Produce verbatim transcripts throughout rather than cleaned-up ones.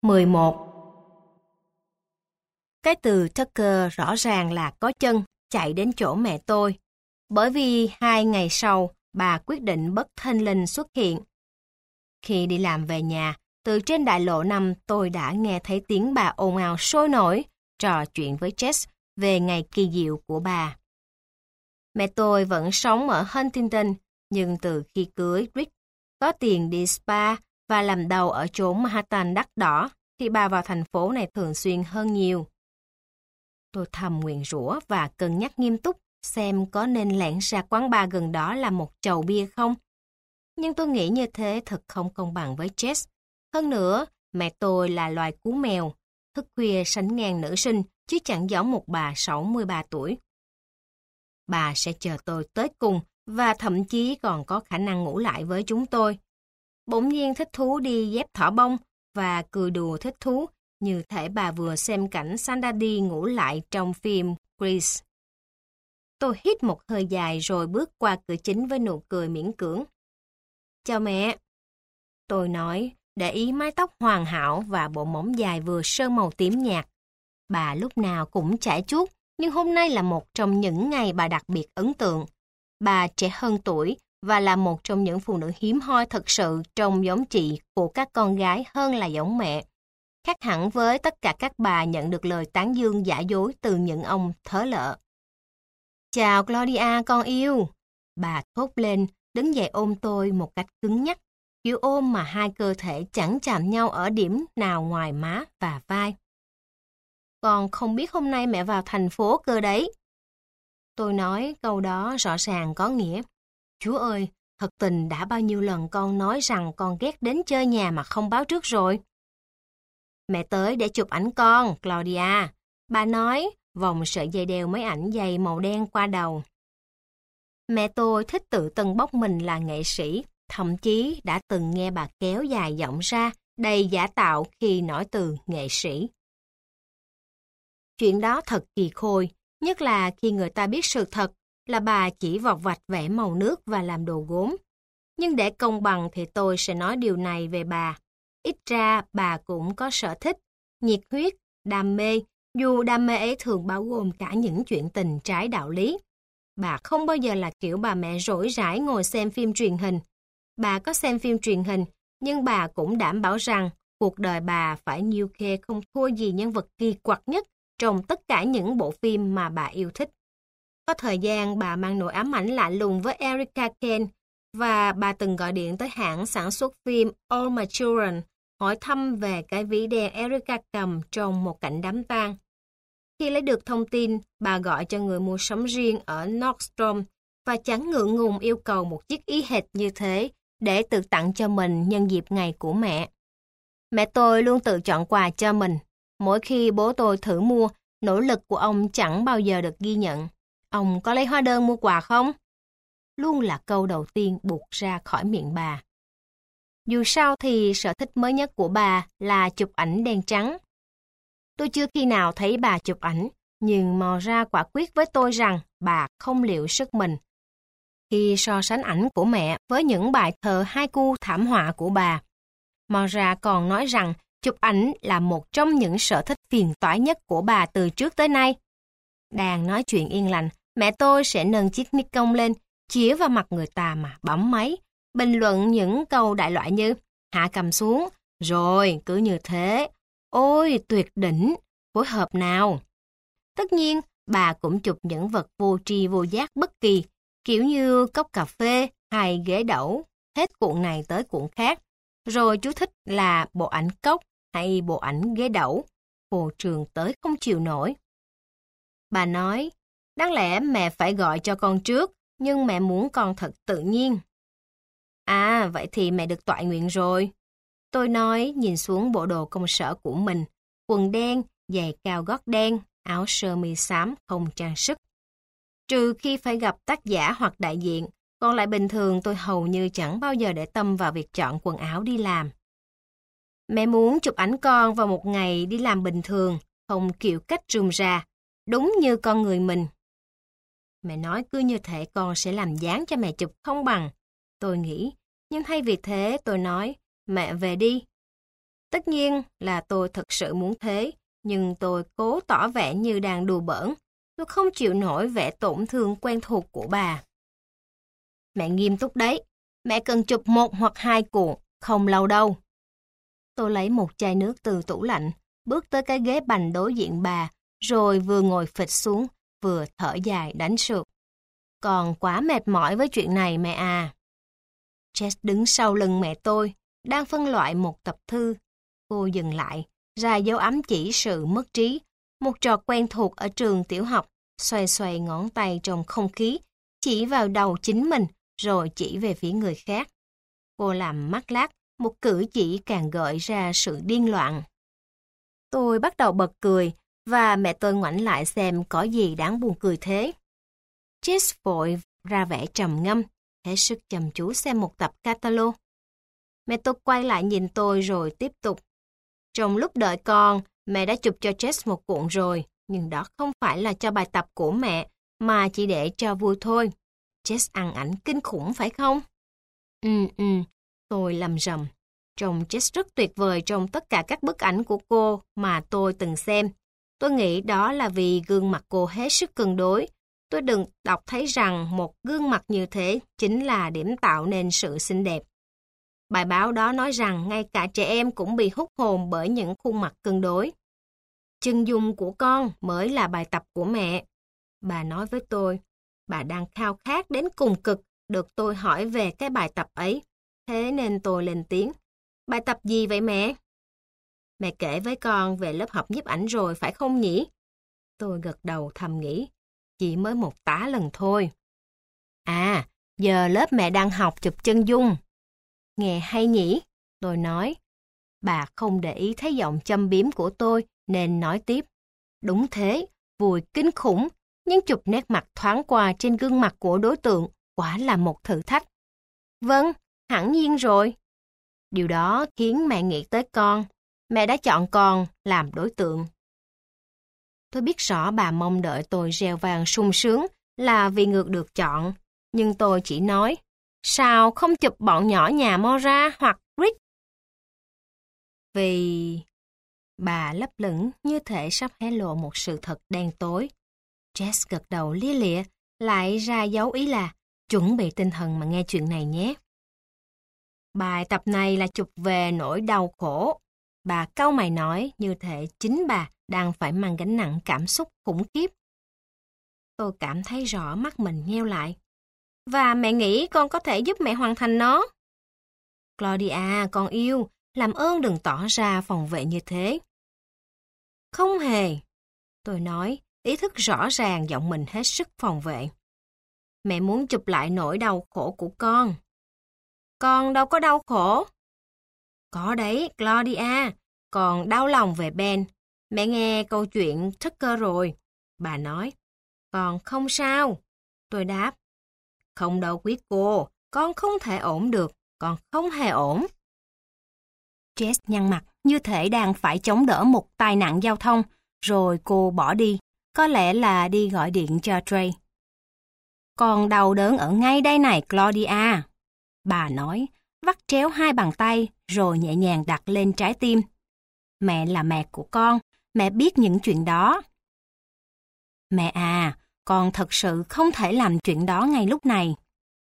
mười một. Cái từ Tucker rõ ràng là có chân, chạy đến chỗ mẹ tôi. Bởi vì hai ngày sau, bà quyết định bất thình lình xuất hiện. Khi đi làm về nhà, từ trên đại lộ năm tôi đã nghe thấy tiếng bà ồn ào sôi nổi, trò chuyện với Jess về ngày kỳ diệu của bà. Mẹ tôi vẫn sống ở Huntington, nhưng từ khi cưới Rick, có tiền đi spa và làm đầu ở chốn Manhattan đắt đỏ, thì bà vào thành phố này thường xuyên hơn nhiều. Tôi thầm nguyền rủa và cân nhắc nghiêm túc xem có nên lẻn ra quán bar gần đó làm một chầu bia không. Nhưng tôi nghĩ như thế thật không công bằng với Jess. Hơn nữa, mẹ tôi là loài cú mèo, thức khuya sánh ngang nữ sinh, chứ chẳng giống một bà sáu mươi ba tuổi. Bà sẽ chờ tôi tới cùng và thậm chí còn có khả năng ngủ lại với chúng tôi. Bỗng nhiên thích thú đi dép thỏ bông và cười đùa thích thú, như thể bà vừa xem cảnh Sandadi ngủ lại trong phim Grease. Tôi hít một hơi dài rồi bước qua cửa chính với nụ cười miễn cưỡng. Chào mẹ. Tôi nói, để ý mái tóc hoàn hảo và bộ móng dài vừa sơn màu tím nhạt. Bà lúc nào cũng chải chuốt, nhưng hôm nay là một trong những ngày bà đặc biệt ấn tượng. Bà trẻ hơn tuổi và là một trong những phụ nữ hiếm hoi thật sự trông giống chị của các con gái hơn là giống mẹ. Khác hẳn với tất cả các bà nhận được lời tán dương giả dối từ những ông thớ lợ. Chào Claudia con yêu. Bà thốt lên, đứng dậy ôm tôi một cách cứng nhắc, kiểu ôm mà hai cơ thể chẳng chạm nhau ở điểm nào ngoài má và vai. Con không biết hôm nay mẹ vào thành phố cơ đấy. Tôi nói câu đó rõ ràng có nghĩa. Chúa ơi, thật tình đã bao nhiêu lần con nói rằng con ghét đến chơi nhà mà không báo trước rồi. Mẹ tới để chụp ảnh con, Claudia. Bà nói, vòng sợi dây đeo mấy ảnh dày màu đen qua đầu. Mẹ tôi thích tự tân bốc mình là nghệ sĩ, thậm chí đã từng nghe bà kéo dài giọng ra, đầy giả tạo khi nói từ nghệ sĩ. Chuyện đó thật kỳ khôi, nhất là khi người ta biết sự thật là bà chỉ vọc vạch vẽ màu nước và làm đồ gốm. Nhưng để công bằng thì tôi sẽ nói điều này về bà. Ít ra bà cũng có sở thích, nhiệt huyết, đam mê, dù đam mê ấy thường bao gồm cả những chuyện tình trái đạo lý. Bà không bao giờ là kiểu bà mẹ rỗi rãi ngồi xem phim truyền hình. Bà có xem phim truyền hình, nhưng bà cũng đảm bảo rằng cuộc đời bà phải nhiêu khê không thua gì nhân vật kỳ quặc nhất trong tất cả những bộ phim mà bà yêu thích. Có thời gian bà mang nỗi ám ảnh lạ lùng với Erica Kane và bà từng gọi điện tới hãng sản xuất phim All My Children hỏi thăm về cái ví đen Erica cầm trong một cảnh đám tang. Khi lấy được thông tin, bà gọi cho người mua sắm riêng ở Nordstrom và chẳng ngượng ngùng yêu cầu một chiếc y hệt như thế để tự tặng cho mình nhân dịp ngày của mẹ. Mẹ tôi luôn tự chọn quà cho mình. Mỗi khi bố tôi thử mua, nỗ lực của ông chẳng bao giờ được ghi nhận. Ông có lấy hóa đơn mua quà không? Luôn là câu đầu tiên buột ra khỏi miệng bà. Dù sao thì sở thích mới nhất của bà là chụp ảnh đen trắng. Tôi chưa khi nào thấy bà chụp ảnh, nhưng mò ra quả quyết với tôi rằng bà không liệu sức mình. Khi so sánh ảnh của mẹ với những bài thơ haiku thảm họa của bà, mò ra còn nói rằng chụp ảnh là một trong những sở thích phiền toái nhất của bà từ trước tới nay. Đang nói chuyện yên lành, mẹ tôi sẽ nâng chiếc Nikon lên, chĩa vào mặt người ta mà bấm máy, bình luận những câu đại loại như hạ cầm xuống, rồi cứ như thế, ôi tuyệt đỉnh, phối hợp nào. Tất nhiên, bà cũng chụp những vật vô tri vô giác bất kỳ, kiểu như cốc cà phê hay ghế đẩu, hết cuộn này tới cuộn khác. Rồi chú thích là bộ ảnh cốc hay bộ ảnh ghế đẩu, phô trương tới không chịu nổi. Bà nói, đáng lẽ mẹ phải gọi cho con trước, nhưng mẹ muốn con thật tự nhiên. À, vậy thì mẹ được toại nguyện rồi. Tôi nói nhìn xuống bộ đồ công sở của mình, quần đen, giày cao gót đen, áo sơ mi xám không trang sức. Trừ khi phải gặp tác giả hoặc đại diện, còn lại bình thường tôi hầu như chẳng bao giờ để tâm vào việc chọn quần áo đi làm. Mẹ muốn chụp ảnh con vào một ngày đi làm bình thường, không kiểu cách rườm rà, đúng như con người mình. Mẹ nói cứ như thể con sẽ làm dáng cho mẹ chụp không bằng. Tôi nghĩ, nhưng thay vì thế tôi nói, mẹ về đi. Tất nhiên là tôi thực sự muốn thế, nhưng tôi cố tỏ vẻ như đang đùa bỡn. Tôi không chịu nổi vẻ tổn thương quen thuộc của bà. Mẹ nghiêm túc đấy. Mẹ cần chụp một hoặc hai cuộn, không lâu đâu. Tôi lấy một chai nước từ tủ lạnh, bước tới cái ghế bành đối diện bà, rồi vừa ngồi phịch xuống, vừa thở dài đánh sượt. Còn quá mệt mỏi với chuyện này mẹ à. Jess đứng sau lưng mẹ tôi, đang phân loại một tập thư. Cô dừng lại, ra dấu ấm chỉ sự mất trí, một trò quen thuộc ở trường tiểu học, xoay xoay ngón tay trong không khí, chỉ vào đầu chính mình, rồi chỉ về phía người khác. Cô làm mắt lác, một cử chỉ càng gợi ra sự điên loạn. Tôi bắt đầu bật cười, và mẹ tôi ngoảnh lại xem có gì đáng buồn cười thế. Jess vội ra vẻ trầm ngâm, hết sức chăm chú xem một tập catalog. Mẹ tôi quay lại nhìn tôi rồi tiếp tục. Trong lúc đợi con, mẹ đã chụp cho Jess một cuộn rồi, nhưng đó không phải là cho bài tập của mẹ, mà chỉ để cho vui thôi. Jess ăn ảnh kinh khủng phải không? Ừ, ừ, tôi lầm rầm. Trông Jess rất tuyệt vời trong tất cả các bức ảnh của cô mà tôi từng xem. Tôi nghĩ đó là vì gương mặt cô hết sức cân đối. Tôi đừng đọc thấy rằng một gương mặt như thế chính là điểm tạo nên sự xinh đẹp. Bài báo đó nói rằng ngay cả trẻ em cũng bị hút hồn bởi những khuôn mặt cân đối. Chân dung của con mới là bài tập của mẹ. Bà nói với tôi, bà đang khao khát đến cùng cực được tôi hỏi về cái bài tập ấy. Thế nên tôi lên tiếng. Bài tập gì vậy mẹ? Mẹ kể với con về lớp học nhiếp ảnh rồi phải không nhỉ? Tôi gật đầu thầm nghĩ. Chỉ mới một tá lần thôi. À, giờ lớp mẹ đang học chụp chân dung. Nghe hay nhỉ? Tôi nói. Bà không để ý thấy giọng châm biếm của tôi nên nói tiếp. Đúng thế, vui kinh khủng, nhưng chụp nét mặt thoáng qua trên gương mặt của đối tượng quả là một thử thách. Vâng, hẳn nhiên rồi. Điều đó khiến mẹ nghĩ tới con. Mẹ đã chọn con làm đối tượng. Tôi biết rõ bà mong đợi tôi reo vang sung sướng là vì ngược được chọn, nhưng tôi chỉ nói, sao không chụp bọn nhỏ nhà Mora hoặc Rick? Vì... Bà lấp lửng như thể sắp hé lộ một sự thật đen tối. Jess gật đầu lia lịa, lại ra dấu ý là chuẩn bị tinh thần mà nghe chuyện này nhé. Bài tập này là chụp về nỗi đau khổ. Bà cau mày nói như thể chính bà đang phải mang gánh nặng cảm xúc khủng khiếp. Tôi cảm thấy rõ mắt mình nheo lại. Và mẹ nghĩ con có thể giúp mẹ hoàn thành nó. Claudia, con yêu, làm ơn đừng tỏ ra phòng vệ như thế. Không hề. Tôi nói, ý thức rõ ràng giọng mình hết sức phòng vệ. Mẹ muốn chụp lại nỗi đau khổ của con. Con đâu có đau khổ. Có đấy, Claudia, còn đau lòng về Ben. Mẹ nghe câu chuyện Tucker rồi. Bà nói, con không sao. Tôi đáp, không đâu quý cô, con không thể ổn được, con không hề ổn. Jess nhăn mặt như thể đang phải chống đỡ một tai nạn giao thông, rồi cô bỏ đi, có lẽ là đi gọi điện cho Trey. Con đau đớn ở ngay đây này Claudia. Bà nói, vắt chéo hai bàn tay rồi nhẹ nhàng đặt lên trái tim. Mẹ là mẹ của con, mẹ biết những chuyện đó. Mẹ à, con thật sự không thể làm chuyện đó ngay lúc này.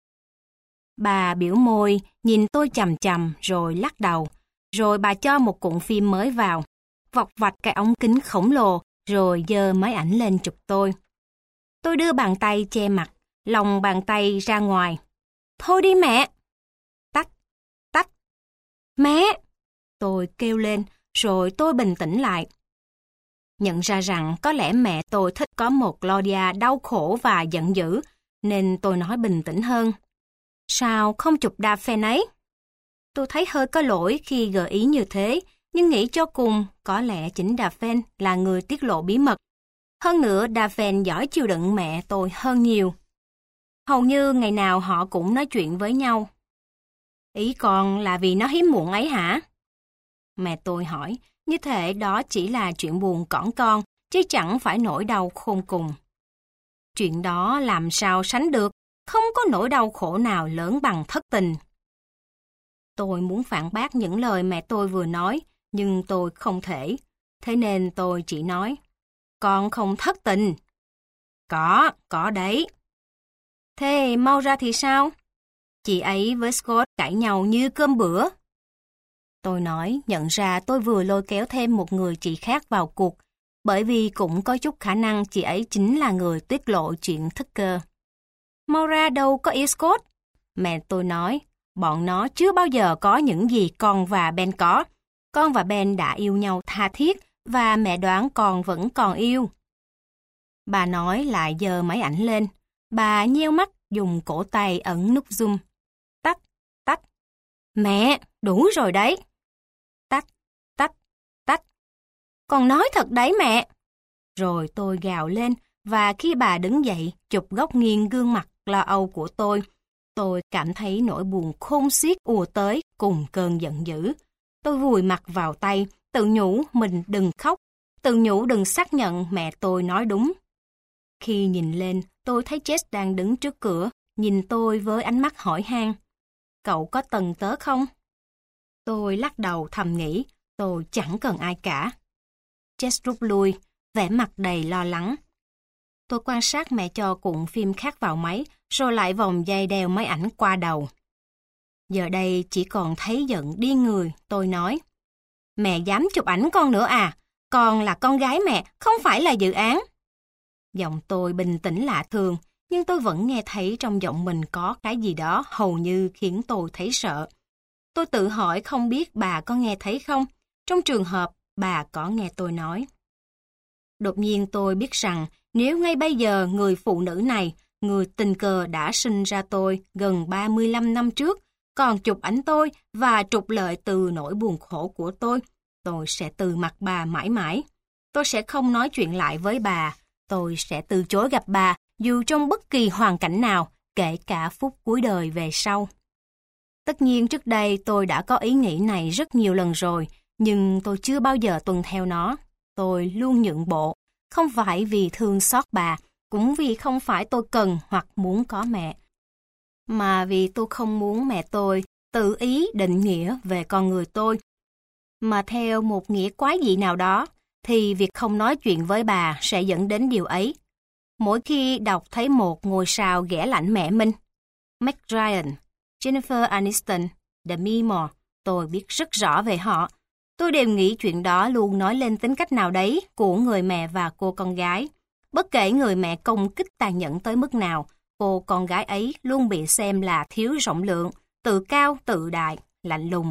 Bà biểu môi, nhìn tôi chằm chằm rồi lắc đầu. Rồi bà cho một cuộn phim mới vào, vọc vạch cái ống kính khổng lồ rồi giơ máy ảnh lên chụp tôi. Tôi đưa bàn tay che mặt, lòng bàn tay ra ngoài. Thôi đi mẹ! Tách, tách. Mẹ! Tôi kêu lên, rồi tôi bình tĩnh lại. Nhận ra rằng có lẽ mẹ tôi thích có một Claudia đau khổ và giận dữ, nên tôi nói bình tĩnh hơn. Sao không chụp Daphne ấy? Tôi thấy hơi có lỗi khi gợi ý như thế, nhưng nghĩ cho cùng có lẽ chính Daphne là người tiết lộ bí mật. Hơn nữa Daphne giỏi chịu đựng mẹ tôi hơn nhiều. Hầu như ngày nào họ cũng nói chuyện với nhau. Ý con là vì nó hiếm muộn ấy hả? Mẹ tôi hỏi, như thể đó chỉ là chuyện buồn cỏn con, chứ chẳng phải nỗi đau khôn cùng. Chuyện đó làm sao sánh được, không có nỗi đau khổ nào lớn bằng thất tình. Tôi muốn phản bác những lời mẹ tôi vừa nói, nhưng tôi không thể. Thế nên tôi chỉ nói, con không thất tình. Có, có đấy. Thế mau ra thì sao? Chị ấy với Scott cãi nhau như cơm bữa. Tôi nói, nhận ra tôi vừa lôi kéo thêm một người chị khác vào cuộc, bởi vì cũng có chút khả năng chị ấy chính là người tiết lộ chuyện Tucker. Mau ra đâu có yêu Scott. Mẹ tôi nói, bọn nó chưa bao giờ có những gì con và Ben có. Con và Ben đã yêu nhau tha thiết và mẹ đoán con vẫn còn yêu. Bà nói lại giơ máy ảnh lên. Bà nheo mắt dùng cổ tay ẩn nút zoom. Tắt, tắt. Mẹ, đủ rồi đấy. Tắt, tắt, tắt. Con nói thật đấy mẹ. Rồi tôi gào lên và khi bà đứng dậy chụp góc nghiêng gương mặt lo âu của tôi, tôi cảm thấy nỗi buồn khôn xiết ùa tới cùng cơn giận dữ. Tôi vùi mặt vào tay, tự nhủ mình đừng khóc, tự nhủ đừng xác nhận mẹ tôi nói đúng. Khi nhìn lên, tôi thấy Jess đang đứng trước cửa, nhìn tôi với ánh mắt hỏi han. Cậu có tầng tớ không? Tôi lắc đầu thầm nghĩ, tôi chẳng cần ai cả. Jess rút lui, vẻ mặt đầy lo lắng. Tôi quan sát mẹ cho cuộn phim khác vào máy, rồi lại vòng dây đeo máy ảnh qua đầu. Giờ đây chỉ còn thấy giận điên người, tôi nói. Mẹ dám chụp ảnh con nữa à? Con là con gái mẹ, không phải là dự án. Giọng tôi bình tĩnh lạ thường, nhưng tôi vẫn nghe thấy trong giọng mình có cái gì đó hầu như khiến tôi thấy sợ. Tôi tự hỏi không biết bà có nghe thấy không, trong trường hợp bà có nghe tôi nói. Đột nhiên tôi biết rằng nếu ngay bây giờ người phụ nữ này, người tình cờ đã sinh ra tôi gần ba mươi lăm năm trước, còn chụp ảnh tôi và trục lợi từ nỗi buồn khổ của tôi, tôi sẽ từ mặt bà mãi mãi. Tôi sẽ không nói chuyện lại với bà, tôi sẽ từ chối gặp bà dù trong bất kỳ hoàn cảnh nào, kể cả phút cuối đời về sau. Tất nhiên trước đây tôi đã có ý nghĩ này rất nhiều lần rồi, nhưng tôi chưa bao giờ tuân theo nó. Tôi luôn nhượng bộ, không phải vì thương xót bà, cũng vì không phải tôi cần hoặc muốn có mẹ, mà vì tôi không muốn mẹ tôi tự ý định nghĩa về con người tôi. Mà theo một nghĩa quái dị nào đó, thì việc không nói chuyện với bà sẽ dẫn đến điều ấy. Mỗi khi đọc thấy một ngôi sao ghẻ lạnh mẹ mình, Meg Ryan, Jennifer Aniston, Demi Moore, tôi biết rất rõ về họ. Tôi đều nghĩ chuyện đó luôn nói lên tính cách nào đấy của người mẹ và cô con gái. Bất kể người mẹ công kích tàn nhẫn tới mức nào, cô con gái ấy luôn bị xem là thiếu rộng lượng, tự cao, tự đại, lạnh lùng.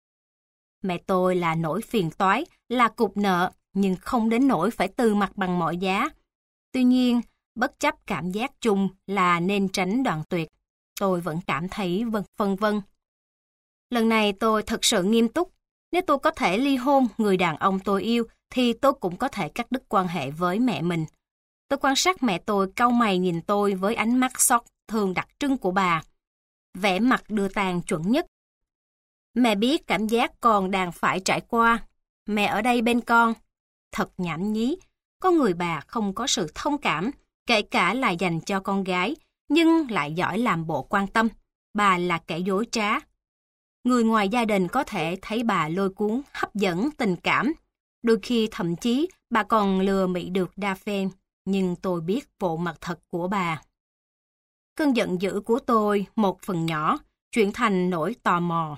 Mẹ tôi là nỗi phiền toái, là cục nợ, nhưng không đến nỗi phải từ mặt bằng mọi giá. Tuy nhiên, bất chấp cảm giác chung là nên tránh đoạn tuyệt, tôi vẫn cảm thấy vân vân vân. Lần này tôi thật sự nghiêm túc. Nếu tôi có thể ly hôn người đàn ông tôi yêu, thì tôi cũng có thể cắt đứt quan hệ với mẹ mình. Tôi quan sát mẹ tôi cau mày nhìn tôi với ánh mắt xót thương đặc trưng của bà. Vẻ mặt đưa tàn chuẩn nhất. Mẹ biết cảm giác con đang phải trải qua. Mẹ ở đây bên con. Thật nhảm nhí. Có người bà không có sự thông cảm, kể cả là dành cho con gái, nhưng lại giỏi làm bộ quan tâm. Bà là kẻ dối trá. Người ngoài gia đình có thể thấy bà lôi cuốn, hấp dẫn, tình cảm. Đôi khi thậm chí bà còn lừa mị được đa phen, nhưng tôi biết bộ mặt thật của bà. Cơn giận dữ của tôi một phần nhỏ chuyển thành nỗi tò mò.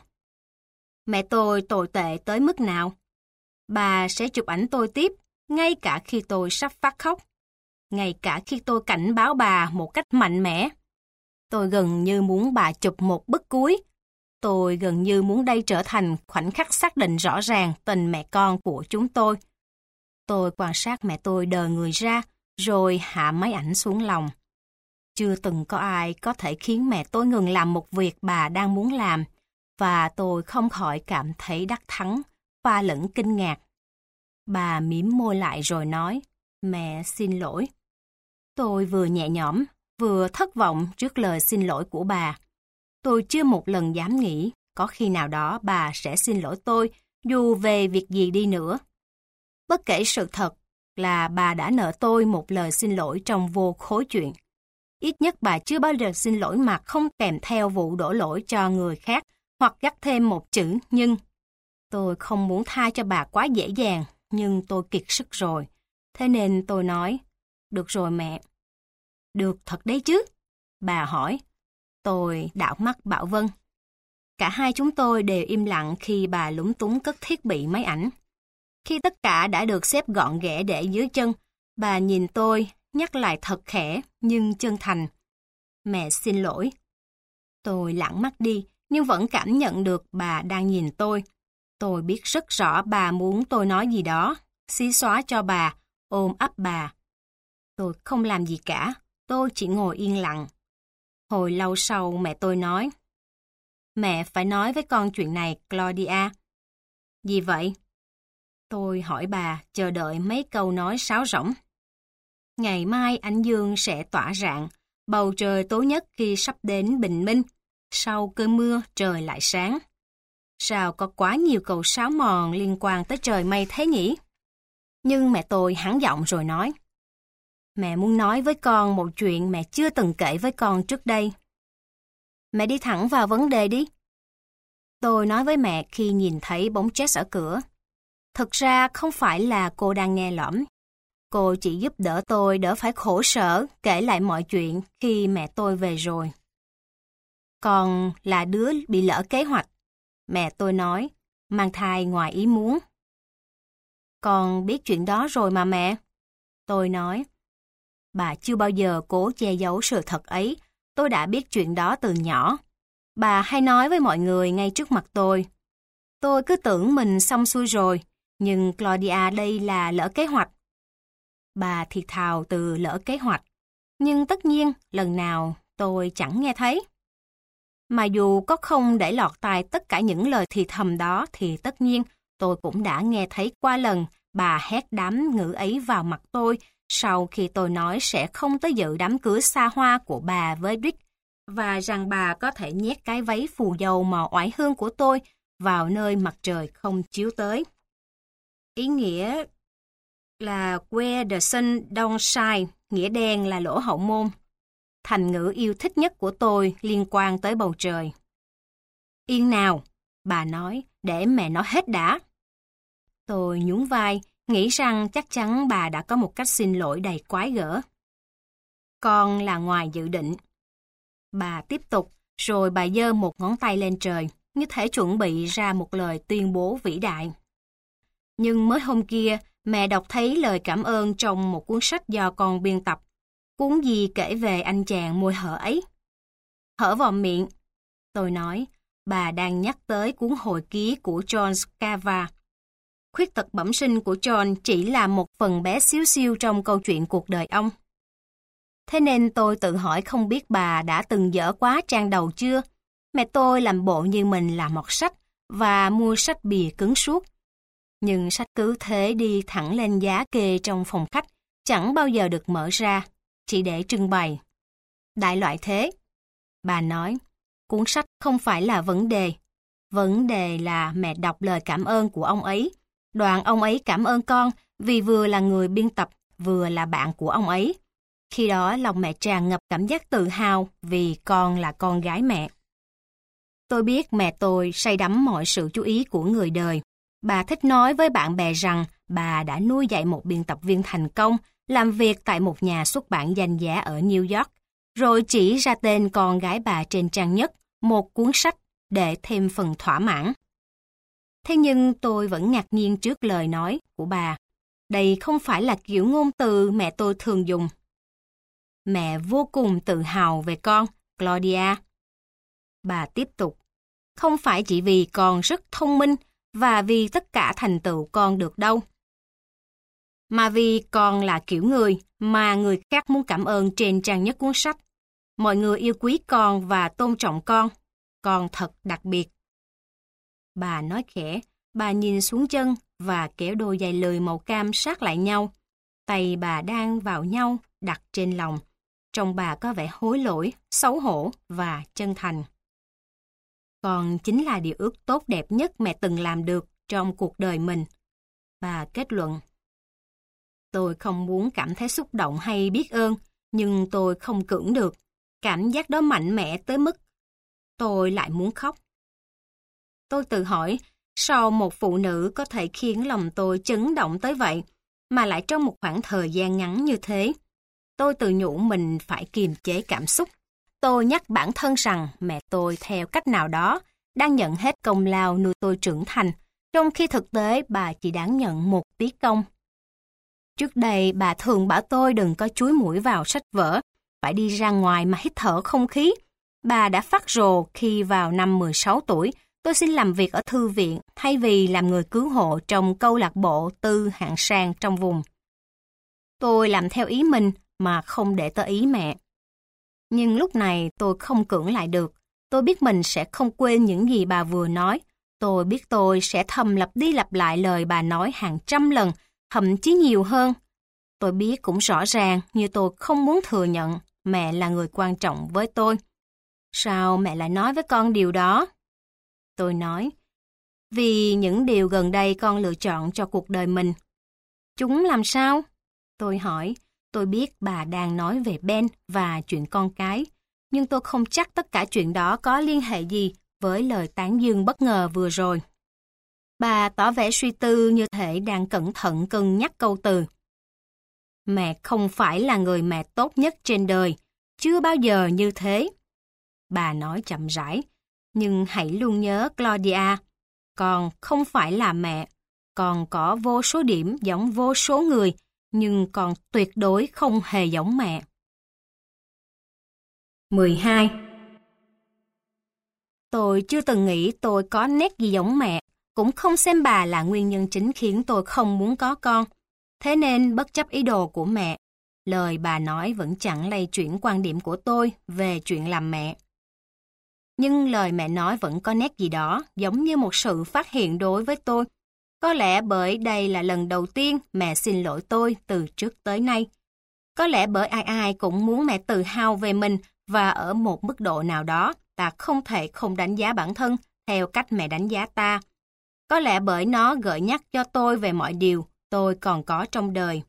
Mẹ tôi tồi tệ tới mức nào? Bà sẽ chụp ảnh tôi tiếp, ngay cả khi tôi sắp phát khóc. Ngay cả khi tôi cảnh báo bà một cách mạnh mẽ. Tôi gần như muốn bà chụp một bức cuối. Tôi gần như muốn đây trở thành khoảnh khắc xác định rõ ràng tình mẹ con của chúng tôi. Tôi quan sát mẹ tôi đờ người ra, rồi hạ máy ảnh xuống lòng. Chưa từng có ai có thể khiến mẹ tôi ngừng làm một việc bà đang muốn làm, và tôi không khỏi cảm thấy đắc thắng, pha lẫn kinh ngạc. Bà mím môi lại rồi nói, mẹ xin lỗi. Tôi vừa nhẹ nhõm, vừa thất vọng trước lời xin lỗi của bà. Tôi chưa một lần dám nghĩ có khi nào đó bà sẽ xin lỗi tôi, dù về việc gì đi nữa. Bất kể sự thật là bà đã nợ tôi một lời xin lỗi trong vô khối chuyện. Ít nhất bà chưa bao giờ xin lỗi mà không kèm theo vụ đổ lỗi cho người khác hoặc gắt thêm một chữ nhưng. Tôi không muốn tha cho bà quá dễ dàng, nhưng tôi kiệt sức rồi. Thế nên tôi nói, được rồi mẹ. Được thật đấy chứ? Bà hỏi. Tôi đảo mắt bảo vâng. Cả hai chúng tôi đều im lặng khi bà lúng túng cất thiết bị máy ảnh. Khi tất cả đã được xếp gọn ghẽ để dưới chân, bà nhìn tôi, nhắc lại thật khẽ nhưng chân thành. Mẹ xin lỗi. Tôi lẳng mắt đi, nhưng vẫn cảm nhận được bà đang nhìn tôi. Tôi biết rất rõ bà muốn tôi nói gì đó, xí xóa cho bà, ôm ấp bà. Tôi không làm gì cả, tôi chỉ ngồi yên lặng. Hồi lâu sau mẹ tôi nói, mẹ phải nói với con chuyện này, Claudia. Gì vậy? Tôi hỏi bà, chờ đợi mấy câu nói sáo rỗng. Ngày mai ánh dương sẽ tỏa rạng, bầu trời tối nhất khi sắp đến bình minh. Sau cơn mưa trời lại sáng. Sao có quá nhiều câu sáo mòn liên quan tới trời mây thế nhỉ? Nhưng mẹ tôi hắng giọng rồi nói. Mẹ muốn nói với con một chuyện mẹ chưa từng kể với con trước đây. Mẹ đi thẳng vào vấn đề đi. Tôi nói với mẹ khi nhìn thấy bóng Jess ở cửa. Thực ra không phải là cô đang nghe lỏm. Cô chỉ giúp đỡ tôi đỡ phải khổ sở kể lại mọi chuyện khi mẹ tôi về rồi. Con là đứa bị lỡ kế hoạch. Mẹ tôi nói, mang thai ngoài ý muốn. Con biết chuyện đó rồi mà mẹ. Tôi nói, bà chưa bao giờ cố che giấu sự thật ấy. Tôi đã biết chuyện đó từ nhỏ. Bà hay nói với mọi người ngay trước mặt tôi. Tôi cứ tưởng mình xong xuôi rồi, nhưng Claudia đây là lỡ kế hoạch. Bà thiệt thào từ lỡ kế hoạch, nhưng tất nhiên lần nào tôi chẳng nghe thấy. Mà dù có không để lọt tai tất cả những lời thì thầm đó thì tất nhiên tôi cũng đã nghe thấy qua lần bà hét đám ngữ ấy vào mặt tôi sau khi tôi nói sẽ không tới dự đám cưới xa hoa của bà với Rick và rằng bà có thể nhét cái váy phù dầu màu oải hương của tôi vào nơi mặt trời không chiếu tới. Ý nghĩa là where the sun don't shine, nghĩa đen là lỗ hậu môn. Thành ngữ yêu thích nhất của tôi liên quan tới bầu trời. Yên nào, bà nói, để mẹ nói hết đã. Tôi nhún vai, nghĩ rằng chắc chắn bà đã có một cách xin lỗi đầy quái gở. Con là ngoài dự định. Bà tiếp tục, rồi bà giơ một ngón tay lên trời, như thể chuẩn bị ra một lời tuyên bố vĩ đại. Nhưng mới hôm kia, mẹ đọc thấy lời cảm ơn trong một cuốn sách do con biên tập. Cuốn gì kể về anh chàng môi hở ấy? Hở vào miệng. Tôi nói, bà đang nhắc tới cuốn hồi ký của John Scava. Khuyết tật bẩm sinh của John chỉ là một phần bé xíu xiu trong câu chuyện cuộc đời ông. Thế nên tôi tự hỏi không biết bà đã từng dở quá trang đầu chưa? Mẹ tôi làm bộ như mình là mọt sách và mua sách bìa cứng suốt. Nhưng sách cứ thế đi thẳng lên giá kê trong phòng khách, chẳng bao giờ được mở ra, chỉ để trưng bày. Đại loại thế. Bà nói, cuốn sách không phải là vấn đề. Vấn đề là mẹ đọc lời cảm ơn của ông ấy. Đoạn ông ấy cảm ơn con vì vừa là người biên tập, vừa là bạn của ông ấy. Khi đó lòng mẹ tràn ngập cảm giác tự hào vì con là con gái mẹ. Tôi biết mẹ tôi say đắm mọi sự chú ý của người đời. Bà thích nói với bạn bè rằng bà đã nuôi dạy một biên tập viên thành công, làm việc tại một nhà xuất bản danh giá ở New York, rồi chỉ ra tên con gái bà trên trang nhất, một cuốn sách để thêm phần thỏa mãn. Thế nhưng tôi vẫn ngạc nhiên trước lời nói của bà. Đây không phải là kiểu ngôn từ mẹ tôi thường dùng. Mẹ vô cùng tự hào về con, Claudia. Bà tiếp tục. Không phải chỉ vì con rất thông minh và vì tất cả thành tựu con được đâu. Mà vì con là kiểu người mà người khác muốn cảm ơn trên trang nhất cuốn sách. Mọi người yêu quý con và tôn trọng con. Con thật đặc biệt. Bà nói khẽ, bà nhìn xuống chân và kéo đôi giày lười màu cam sát lại nhau. Tay bà đang vào nhau, đặt trên lòng. Trông bà có vẻ hối lỗi, xấu hổ và chân thành. Con chính là điều ước tốt đẹp nhất mẹ từng làm được trong cuộc đời mình. Bà kết luận. Tôi không muốn cảm thấy xúc động hay biết ơn, nhưng tôi không cưỡng được. Cảm giác đó mạnh mẽ tới mức tôi lại muốn khóc. Tôi tự hỏi, Sao một phụ nữ có thể khiến lòng tôi chấn động tới vậy, mà lại trong một khoảng thời gian ngắn như thế? Tôi tự nhủ mình phải kiềm chế cảm xúc. Tôi nhắc bản thân rằng mẹ tôi theo cách nào đó đang nhận hết công lao nuôi tôi trưởng thành, trong khi thực tế bà chỉ đáng nhận một tí công. Trước đây bà thường bảo tôi đừng có chúi mũi vào sách vở, phải đi ra ngoài mà hít thở không khí. Bà đã phát rồ khi vào năm mười sáu tuổi, tôi xin làm việc ở thư viện thay vì làm người cứu hộ trong câu lạc bộ tư hạng sang trong vùng. Tôi làm theo ý mình mà không để tới ý mẹ. Nhưng lúc này tôi không cưỡng lại được. Tôi biết mình sẽ không quên những gì bà vừa nói. Tôi biết tôi sẽ thầm lặp đi lặp lại lời bà nói hàng trăm lần, thậm chí nhiều hơn. Tôi biết cũng rõ ràng như tôi không muốn thừa nhận mẹ là người quan trọng với tôi. Sao mẹ lại nói với con điều đó? Tôi nói, vì những điều gần đây con lựa chọn cho cuộc đời mình. Chúng làm sao? Tôi hỏi, tôi biết bà đang nói về Ben và chuyện con cái, nhưng tôi không chắc tất cả chuyện đó có liên hệ gì với lời tán dương bất ngờ vừa rồi. Bà tỏ vẻ suy tư như thể đang cẩn thận cân nhắc câu từ. Mẹ không phải là người mẹ tốt nhất trên đời, chưa bao giờ như thế. Bà nói chậm rãi, nhưng hãy luôn nhớ Claudia, con không phải là mẹ, con có vô số điểm giống vô số người, nhưng con tuyệt đối không hề giống mẹ. mười hai. Tôi chưa từng nghĩ tôi có nét gì giống mẹ, cũng không xem bà là nguyên nhân chính khiến tôi không muốn có con. Thế nên bất chấp ý đồ của mẹ, lời bà nói vẫn chẳng lay chuyển quan điểm của tôi về chuyện làm mẹ. Nhưng lời mẹ nói vẫn có nét gì đó, giống như một sự phát hiện đối với tôi. Có lẽ bởi đây là lần đầu tiên mẹ xin lỗi tôi từ trước tới nay. Có lẽ bởi ai ai cũng muốn mẹ tự hào về mình và ở một mức độ nào đó ta không thể không đánh giá bản thân theo cách mẹ đánh giá ta. Có lẽ bởi nó gợi nhắc cho tôi về mọi điều tôi còn có trong đời.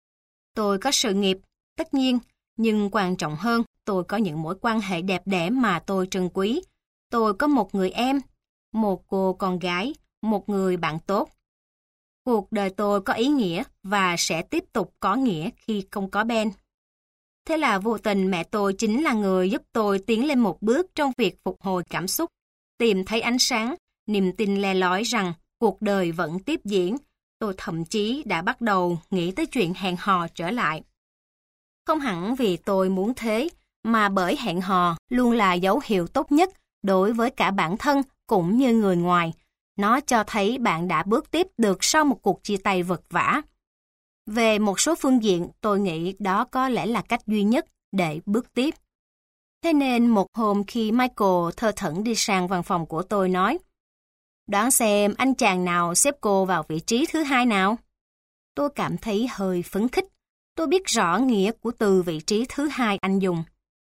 Tôi có sự nghiệp, tất nhiên, nhưng quan trọng hơn, tôi có những mối quan hệ đẹp đẽ mà tôi trân quý. Tôi có một người em, một cô con gái, một người bạn tốt. Cuộc đời tôi có ý nghĩa và sẽ tiếp tục có nghĩa khi không có Ben. Thế là vô tình mẹ tôi chính là người giúp tôi tiến lên một bước trong việc phục hồi cảm xúc, tìm thấy ánh sáng, niềm tin le lói rằng cuộc đời vẫn tiếp diễn. Tôi thậm chí đã bắt đầu nghĩ tới chuyện hẹn hò trở lại. Không hẳn vì tôi muốn thế, mà bởi hẹn hò luôn là dấu hiệu tốt nhất đối với cả bản thân cũng như người ngoài. Nó cho thấy bạn đã bước tiếp được sau một cuộc chia tay vật vã. Về một số phương diện, tôi nghĩ đó có lẽ là cách duy nhất để bước tiếp. Thế nên một hôm khi Michael thơ thẩn đi sang văn phòng của tôi nói, đoán xem anh chàng nào xếp cô vào vị trí thứ hai nào? Tôi cảm thấy hơi phấn khích. Tôi biết rõ nghĩa của từ vị trí thứ hai anh dùng.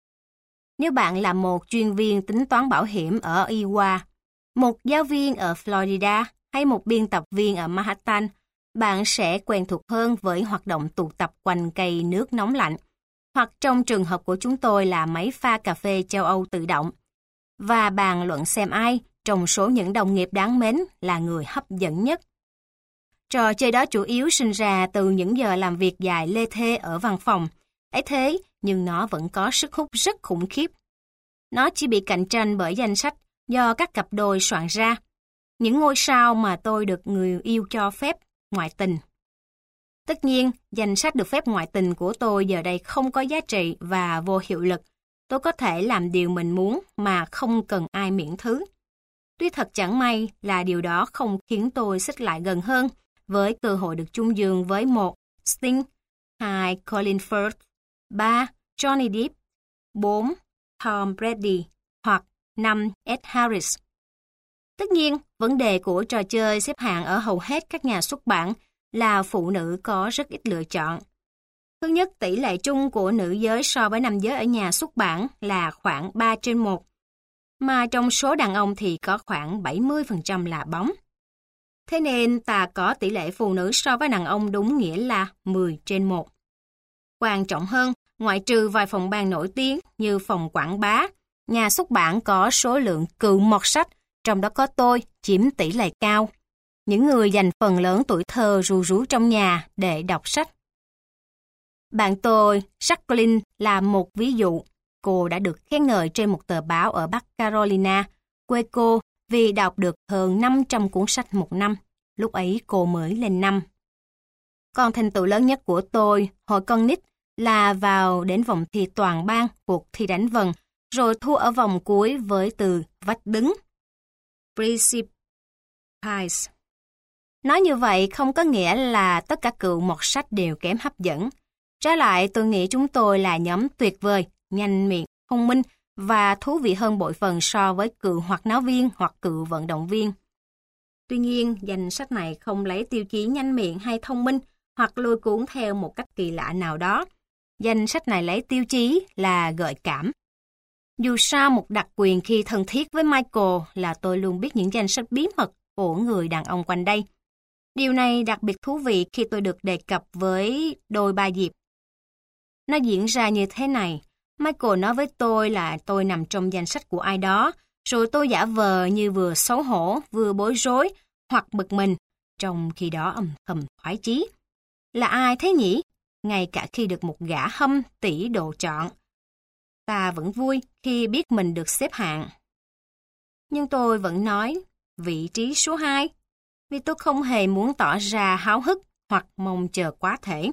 Nếu bạn là một chuyên viên tính toán bảo hiểm ở Iowa, một giáo viên ở Florida hay một biên tập viên ở Manhattan, bạn sẽ quen thuộc hơn với hoạt động tụ tập quanh cây nước nóng lạnh, hoặc trong trường hợp của chúng tôi là máy pha cà phê châu Âu tự động, và bàn luận xem ai trong số những đồng nghiệp đáng mến là người hấp dẫn nhất. Trò chơi đó chủ yếu sinh ra từ những giờ làm việc dài lê thê ở văn phòng. Ấy thế, nhưng nó vẫn có sức hút rất khủng khiếp. Nó chỉ bị cạnh tranh bởi danh sách do các cặp đôi soạn ra. Những ngôi sao mà tôi được người yêu cho phép ngoại tình. Tất nhiên, danh sách được phép ngoại tình của tôi giờ đây không có giá trị và vô hiệu lực. Tôi có thể làm điều mình muốn mà không cần ai miễn thứ. Tuy thật chẳng may là điều đó không khiến tôi xích lại gần hơn với cơ hội được chung giường với một Sting, hai Colin Firth, ba Johnny Depp, bốn Tom Brady hoặc năm Ed Harris. Tất nhiên, vấn đề của trò chơi xếp hạng ở hầu hết các nhà xuất bản là phụ nữ có rất ít lựa chọn. Thứ nhất, tỷ lệ chung của nữ giới so với nam giới ở nhà xuất bản là khoảng ba trên một, mà trong số đàn ông thì có khoảng bảy mươi phần trăm là bóng. Thế nên ta có tỷ lệ phụ nữ so với đàn ông đúng nghĩa là mười trên một. Quan trọng hơn, ngoại trừ vài phòng ban nổi tiếng như phòng quảng bá, nhà xuất bản có số lượng cự mọt sách trong đó có tôi, chiếm tỷ lệ cao. Những người dành phần lớn tuổi thơ ru rú trong nhà để đọc sách. Bạn tôi, Jacqueline, là một ví dụ. Cô đã được khen ngợi trên một tờ báo ở Bắc Carolina, quê cô, vì đọc được hơn năm trăm cuốn sách một năm. Lúc ấy cô mới lên năm. Còn thành tựu lớn nhất của tôi, hồi con nít, là vào đến vòng thi toàn bang, cuộc thi đánh vần, rồi thua ở vòng cuối với từ vách đứng. Precipice. Nói như vậy không có nghĩa là tất cả cựu mọt sách đều kém hấp dẫn. Trái lại, tôi nghĩ chúng tôi là nhóm tuyệt vời, nhanh miệng, thông minh và thú vị hơn bội phần so với cựu hoạt náo viên hoặc cựu vận động viên. Tuy nhiên, danh sách này không lấy tiêu chí nhanh miệng hay thông minh hoặc lôi cuốn theo một cách kỳ lạ nào đó. Danh sách này lấy tiêu chí là gợi cảm. Dù sao, một đặc quyền khi thân thiết với Michael là tôi luôn biết những danh sách bí mật của người đàn ông quanh đây. Điều này đặc biệt thú vị khi tôi được đề cập với đôi ba dịp. Nó diễn ra như thế này. Michael nói với tôi là tôi nằm trong danh sách của ai đó, rồi tôi giả vờ như vừa xấu hổ, vừa bối rối hoặc bực mình, trong khi đó âm thầm khoái chí. Là ai thế nhỉ? Ngay cả khi được một gã hâm tỷ đồ chọn. Ta vẫn vui khi biết mình được xếp hạng. Nhưng tôi vẫn nói vị trí số hai, vì tôi không hề muốn tỏ ra háo hức hoặc mong chờ quá thể.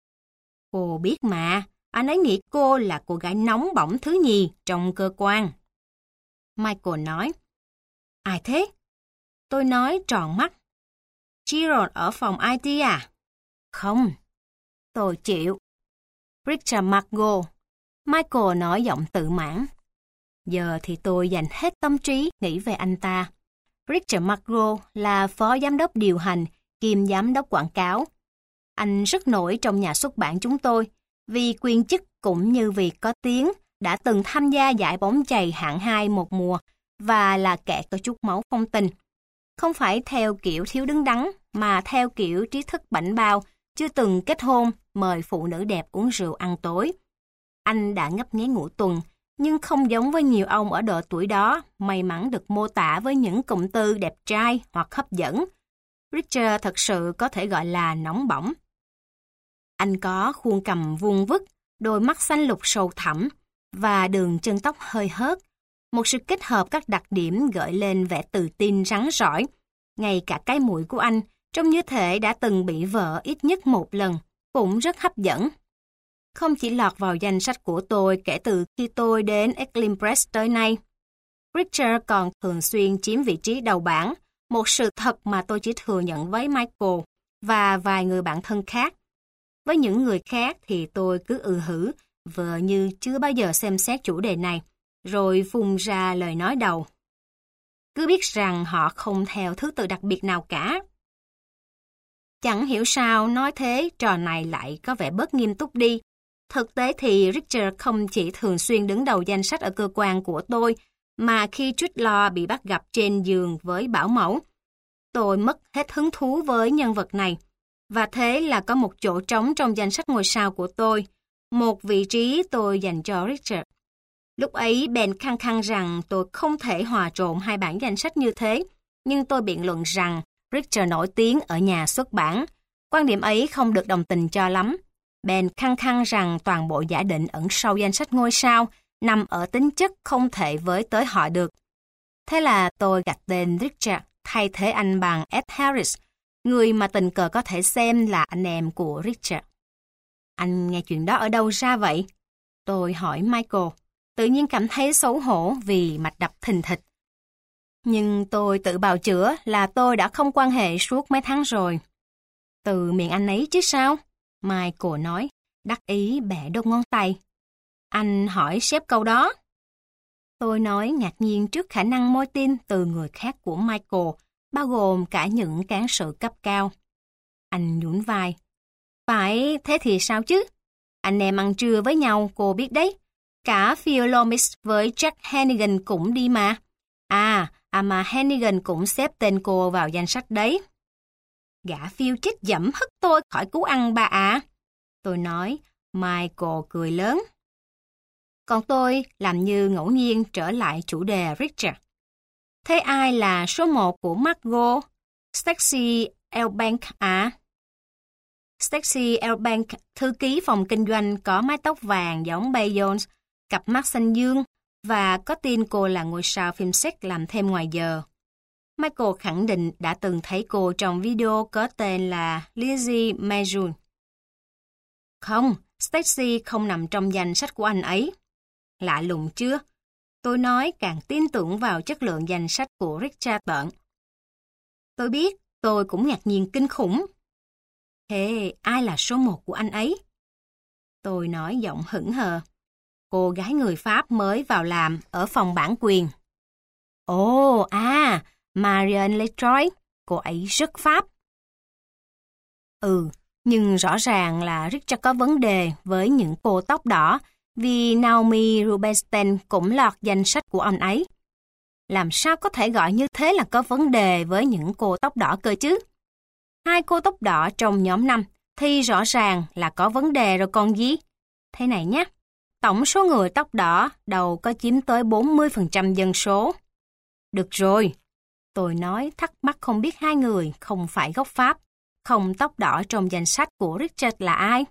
Cô biết mà, anh ấy nghĩ cô là cô gái nóng bỏng thứ nhì trong cơ quan. Michael nói, ai thế? Tôi nói tròn mắt. Chiron ở phòng i tê à? Không. Tôi chịu. Richard Margot. Michael nói giọng tự mãn. Giờ thì tôi dành hết tâm trí nghĩ về anh ta. Richard Margot là phó giám đốc điều hành kiêm giám đốc quảng cáo. Anh rất nổi trong nhà xuất bản chúng tôi vì quyền chức cũng như vì có tiếng đã từng tham gia giải bóng chày hạng hai một mùa và là kẻ có chút máu phong tình. Không phải theo kiểu thiếu đứng đắn mà theo kiểu trí thức bảnh bao, chưa từng kết hôn, mời phụ nữ đẹp uống rượu ăn tối. Anh đã ngấp nghé ngũ tuần, nhưng không giống với nhiều ông ở độ tuổi đó, may mắn được mô tả với những cụm từ đẹp trai hoặc hấp dẫn. Richard thật sự có thể gọi là nóng bỏng. Anh có khuôn cằm vuông vức, đôi mắt xanh lục sâu thẳm và đường chân tóc hơi hớt. Một sự kết hợp các đặc điểm gợi lên vẻ tự tin rắn rỏi. Ngay cả cái mũi của anh, trông như thể đã từng bị vợ ít nhất một lần, cũng rất hấp dẫn. Không chỉ lọt vào danh sách của tôi kể từ khi tôi đến Eckling Press tới nay. Richard còn thường xuyên chiếm vị trí đầu bảng, một sự thật mà tôi chỉ thừa nhận với Michael và vài người bạn thân khác. Với những người khác thì tôi cứ ừ hử, vờ như chưa bao giờ xem xét chủ đề này, rồi phun ra lời nói đầu. Cứ biết rằng họ không theo thứ tự đặc biệt nào cả. Chẳng hiểu sao nói thế trò này lại có vẻ bớt nghiêm túc đi. Thực tế thì Richard không chỉ thường xuyên đứng đầu danh sách ở cơ quan của tôi, mà khi Trudlo bị bắt gặp trên giường với bảo mẫu, tôi mất hết hứng thú với nhân vật này. Và thế là có một chỗ trống trong danh sách ngôi sao của tôi, một vị trí tôi dành cho Richard. Lúc ấy Ben khăng khăng rằng tôi không thể hòa trộn hai bản danh sách như thế, nhưng tôi biện luận rằng Richard nổi tiếng ở nhà xuất bản. Quan điểm ấy không được đồng tình cho lắm. Ben khăng khăng rằng toàn bộ giả định ẩn sau danh sách ngôi sao nằm ở tính chất không thể với tới họ được. Thế là tôi gạch tên Richard thay thế anh bằng Ed Harris, người mà tình cờ có thể xem là anh em của Richard. Anh nghe chuyện đó ở đâu ra vậy? Tôi hỏi Michael, tự nhiên cảm thấy xấu hổ vì mạch đập thình thịch. Nhưng tôi tự bào chữa là tôi đã không quan hệ suốt mấy tháng rồi. Từ miệng anh ấy chứ sao? Michael nói, đắc ý bẻ đốt ngón tay. Anh hỏi sếp câu đó. Tôi nói ngạc nhiên trước khả năng moi tin từ người khác của Michael, bao gồm cả những cán sự cấp cao. Anh nhún vai. Phải, thế thì sao chứ? Anh em ăn trưa với nhau, cô biết đấy. Cả Phil Lomis với Jack Hannigan cũng đi mà. À, à mà Hannigan cũng xếp tên cô vào danh sách đấy. Gã Phil chết dẫm hất tôi khỏi cú ăn bà à. Tôi nói, Michael cười lớn. Còn tôi làm như ngẫu nhiên trở lại chủ đề Richard. Thế ai là số một của Margot? Stacy Elbank à? Stacy Elbank, thư ký phòng kinh doanh có mái tóc vàng giống Bay Jones, cặp mắt xanh dương, và có tin cô là ngôi sao phim sex làm thêm ngoài giờ. Michael khẳng định đã từng thấy cô trong video có tên là Lizzie Majun. Không, Stacy không nằm trong danh sách của anh ấy. Lạ lùng chưa? Tôi nói càng tin tưởng vào chất lượng danh sách của Richard Burton. Tôi biết, tôi cũng ngạc nhiên kinh khủng. Thế ai là số một của anh ấy? Tôi nói giọng hững hờ. Cô gái người Pháp mới vào làm ở phòng bản quyền. Ồ, à, Marion Letroy, cô ấy rất Pháp. Ừ, nhưng rõ ràng là Richard có vấn đề với những cô tóc đỏ, vì Naomi Rubinstein cũng lọt danh sách của ông ấy. Làm sao có thể gọi như thế là có vấn đề với những cô tóc đỏ cơ chứ? Hai cô tóc đỏ trong nhóm năm thì rõ ràng là có vấn đề rồi còn gì? Thế này nhé, tổng số người tóc đỏ đâu có chiếm tới bốn mươi phần trăm dân số. Được rồi, tôi nói thắc mắc không biết hai người không phải gốc Pháp, không tóc đỏ trong danh sách của Richard là ai?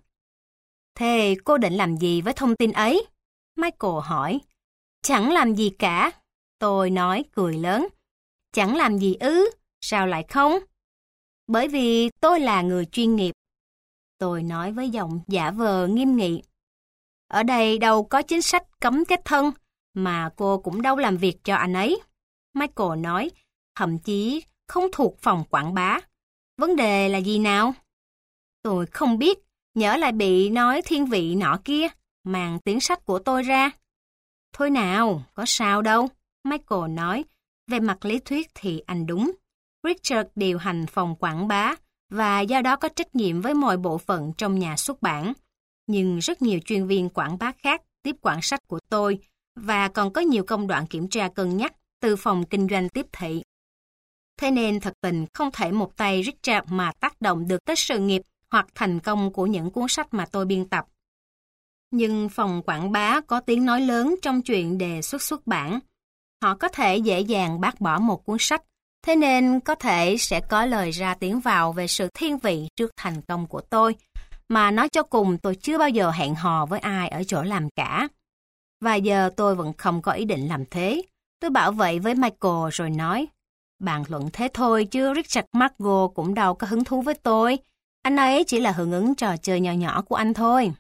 Thế cô định làm gì với thông tin ấy? Michael hỏi. Chẳng làm gì cả. Tôi nói cười lớn. Chẳng làm gì ư? Sao lại không? Bởi vì tôi là người chuyên nghiệp. Tôi nói với giọng giả vờ nghiêm nghị. Ở đây đâu có chính sách cấm kết thân, mà cô cũng đâu làm việc cho anh ấy. Michael nói, thậm chí không thuộc phòng quảng bá. Vấn đề là gì nào? Tôi không biết, nhỡ lại bị nói thiên vị nọ kia, mang tiếng sách của tôi ra. Thôi nào, có sao đâu. Michael nói, về mặt lý thuyết thì anh đúng. Richard điều hành phòng quảng bá và do đó có trách nhiệm với mọi bộ phận trong nhà xuất bản. Nhưng rất nhiều chuyên viên quảng bá khác tiếp quản sách của tôi và còn có nhiều công đoạn kiểm tra cân nhắc từ phòng kinh doanh tiếp thị. Thế nên thật tình không thể một tay Richard mà tác động được tới sự nghiệp hoặc thành công của những cuốn sách mà tôi biên tập. Nhưng phòng quảng bá có tiếng nói lớn trong chuyện đề xuất xuất bản. Họ có thể dễ dàng bác bỏ một cuốn sách, thế nên có thể sẽ có lời ra tiếng vào về sự thiên vị trước thành công của tôi, mà nói cho cùng tôi chưa bao giờ hẹn hò với ai ở chỗ làm cả. Và giờ tôi vẫn không có ý định làm thế. Tôi bảo vậy với Michael rồi nói, bàn luận thế thôi chứ Richard Margot cũng đâu có hứng thú với tôi. Anh ấy chỉ là hưởng ứng trò chơi nhỏ nhỏ của anh thôi.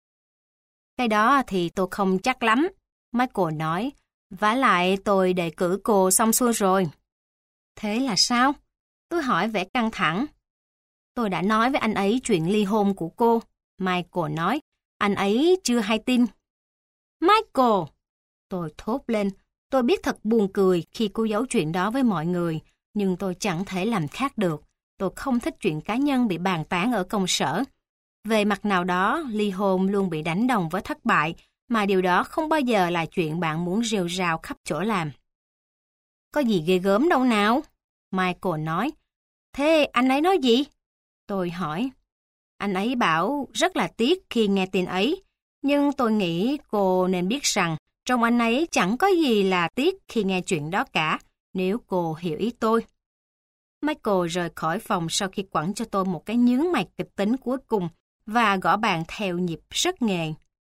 Cái đó thì tôi không chắc lắm, Michael nói. Vả lại tôi đề cử cô xong xuôi rồi. Thế là sao? Tôi hỏi vẻ căng thẳng. Tôi đã nói với anh ấy chuyện ly hôn của cô. Michael nói, anh ấy chưa hay tin. Michael! Tôi thốt lên. Tôi biết thật buồn cười khi cô giấu chuyện đó với mọi người, nhưng tôi chẳng thể làm khác được. Tôi không thích chuyện cá nhân bị bàn tán ở công sở. Về mặt nào đó, ly hôn luôn bị đánh đồng với thất bại, mà điều đó không bao giờ là chuyện bạn muốn rêu rao khắp chỗ làm. Có gì ghê gớm đâu nào? Michael nói. Thế anh ấy nói gì? Tôi hỏi. Anh ấy bảo rất là tiếc khi nghe tin ấy, nhưng tôi nghĩ cô nên biết rằng trong anh ấy chẳng có gì là tiếc khi nghe chuyện đó cả, nếu cô hiểu ý tôi. Michael rời khỏi phòng sau khi quẳng cho tôi một cái nhướng mày kịch tính cuối cùng và gõ bàn theo nhịp rất nghề.